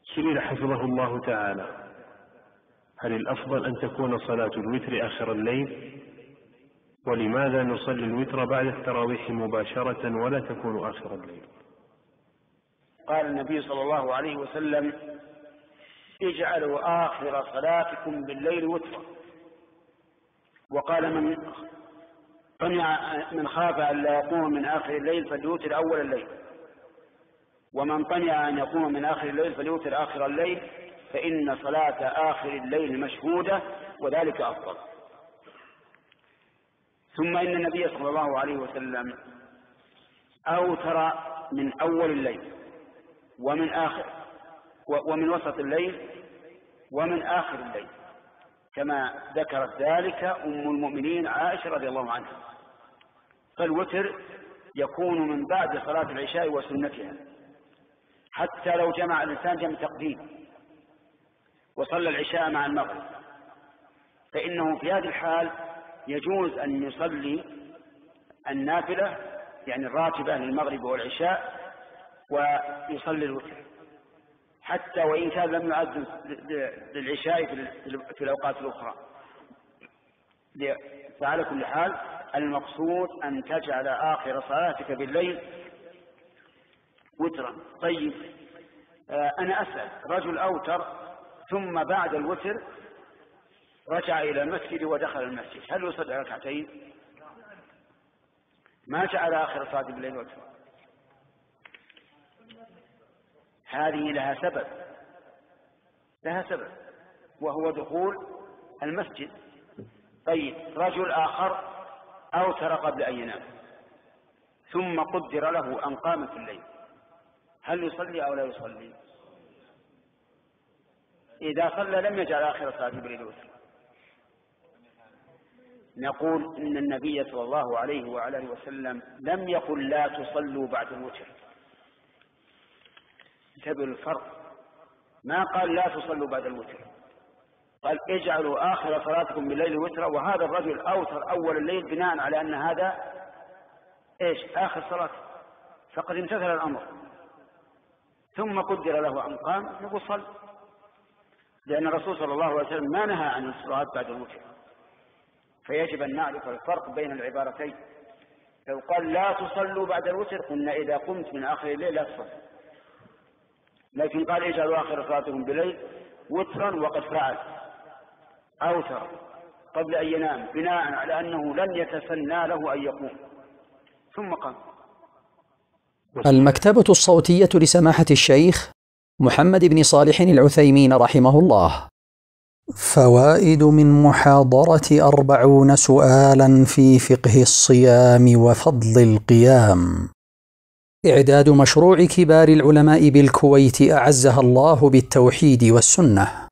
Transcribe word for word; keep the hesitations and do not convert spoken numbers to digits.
سئل حفظه الله تعالى: هل الأفضل أن تكون صلاة الوتر آخر الليل؟ ولماذا نصلي الوتر بعد التراويح مباشرة ولا تكون آخر الليل؟ قال النبي صلى الله عليه وسلم: اجعلوا آخر صلاتكم بالليل وترا. وقال: من من خاف أن لا يقوم من آخر الليل فليوتر أول الليل، ومن طمع أن يقوم من آخر الليل فليوتر آخر الليل، فإن صلاة آخر الليل مشهودة وذلك أفضل. ثم إن النبي صلى الله عليه وسلم أوتر من أول الليل ومن آخر ومن وسط الليل ومن آخر الليل، كما ذكرت ذلك أم المؤمنين عائشة رضي الله عنها. فالوتر يكون من بعد صلاة العشاء وسنتها، حتى لو جمع الإنسان جمع تقديم وصلى العشاء مع المغرب، فإنه في هذه الحال يجوز أن يصلي النافلة يعني الراتبة للمغرب والعشاء ويصلي الوتر، حتى وإن كان لم يؤذن للعشاء في الأوقات الأخرى. فعلى كل حال المقصود أن تجعل آخر صلاتك بالليل وترا. طيب، أنا أسأل: رجل أوتر ثم بعد الوتر رجع إلى المسجد ودخل المسجد، هل يصلي ركعتين؟ ما جعل آخر صلاة بالليل وترا. هذه لها سبب لها سبب وهو دخول المسجد. طيب، رجل آخر أوتر قبل أن ينام ثم قدر له أن قام في الليل، هل يصلي أو لا يصلي؟ إذا صلى لم يجعل آخر صلاة بالليل وترا. نقول إن النبي صلى الله عليه وعلى اله وسلم لم يقل لا تصلوا بعد الوتر. انتبهوا الفرق، ما قال لا تصلوا بعد الوتر، قال اجعلوا آخر صلاتكم بالليل وترا. وهذا الرجل أوتر أول الليل بناء على أن هذا إيش آخر صلاة، فقد امتثل الأمر، ثم قدر له أن قام، نقول صل، لأن الرسول صلى الله عليه وسلم ما نهى عن الصلاة بعد الوتر. فيجب أن نعرف الفرق بين العبارتين. لو قال لا تصلوا بعد الوتر قلنا إذا قمت من آخر الليل لا تصل، لكن قال اجعلوا آخر صلاتكم بالليل وترا، وقد فعل أوتر قبل أن ينام بناء على أنه لن يتسنى له أن يقوم ثم قام. المكتبة الصوتية لسماحة الشيخ محمد بن صالح العثيمين رحمه الله. فوائد من محاضرة أربعون سؤالا في فقه الصيام وفضل القيام. إعداد مشروع كبار العلماء بالكويت أعزها الله بالتوحيد والسنة.